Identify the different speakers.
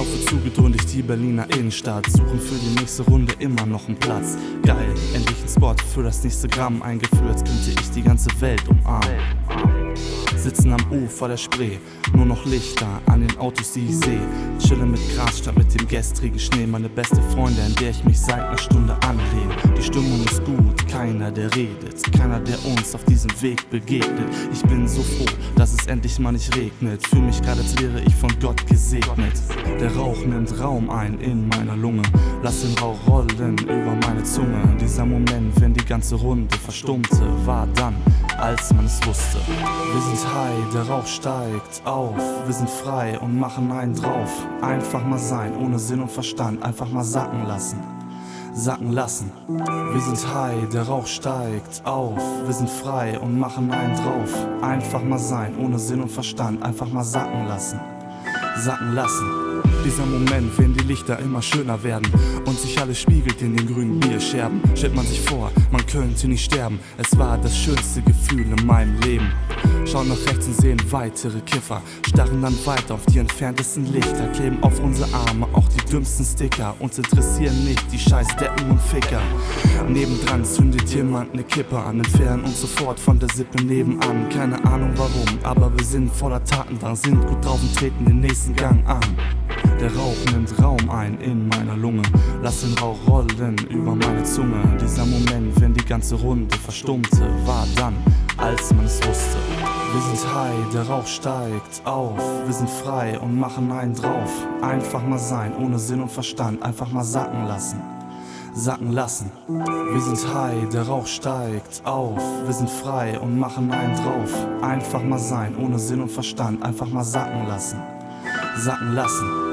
Speaker 1: Laufe zugedröhnt die Berliner Innenstadt, suchen für die nächste Runde immer noch einen Platz. Geil, endlich ein Spot für das nächste Gramm eingeführt, als könnte ich die ganze Welt umarmen. Sitzen am Ufer der Spree, nur noch Lichter an den Autos, die ich sehe. Chillen mit Gras statt mit dem gestrigen Schnee. Meine beste Freundin, an der ich mich seit einer Stunde anlehne. Die Stimmung ist gut, keiner der redet, keiner der uns auf diesem Weg begegnet. Ich bin so froh, dass es endlich mal nicht regnet. Fühl mich gerade, als wäre ich von Gott gesegnet. Der Rauch nimmt Raum ein in meiner Lunge. Lass den Rauch rollen über meine Zunge. Dieser Moment, wenn die ganze Runde verstummte, war dann, als man es wusste. Wir sind high, der Rauch steigt auf. Wir sind frei und machen einen drauf. Einfach mal sein, ohne Sinn und Verstand. Einfach mal sacken lassen. Sacken lassen. Wir sind high, der Rauch steigt auf. Wir sind frei und machen einen drauf. Einfach mal sein, ohne Sinn und Verstand. Einfach mal sacken lassen. Sacken lassen. Dieser Moment, wenn die Lichter immer schöner werden und sich alles spiegelt in den grünen Bierscherben, stellt man sich vor, man könnte nicht sterben. Es war das schönste Gefühl in meinem Leben. Schauen nach rechts und sehen weitere Kiffer, starren dann weiter auf die entferntesten Lichter, kleben auf unsere Arme auch die dümmsten Sticker. Uns interessieren nicht die scheiß Deppen und Ficker. Nebendran zündet jemand ne Kippe an, entfernen uns sofort von der Sippe nebenan. Keine Ahnung warum, aber wir sind voller Tatendrang, sind gut drauf und treten den nächsten Gang an. Der Rauch nimmt Raum ein in meiner Lunge. Lass den Rauch rollen über meine Zunge. Dieser Moment, wenn die ganze Runde verstummte, war dann, als man es wusste. Wir sind high, der Rauch steigt auf. Wir sind frei und machen einen drauf. Einfach mal sein, ohne Sinn und Verstand. Einfach mal sacken lassen. Sacken lassen. Wir sind high, der Rauch steigt auf. Wir sind frei und machen einen drauf. Einfach mal sein, ohne Sinn und Verstand. Einfach mal sacken lassen. Sacken lassen.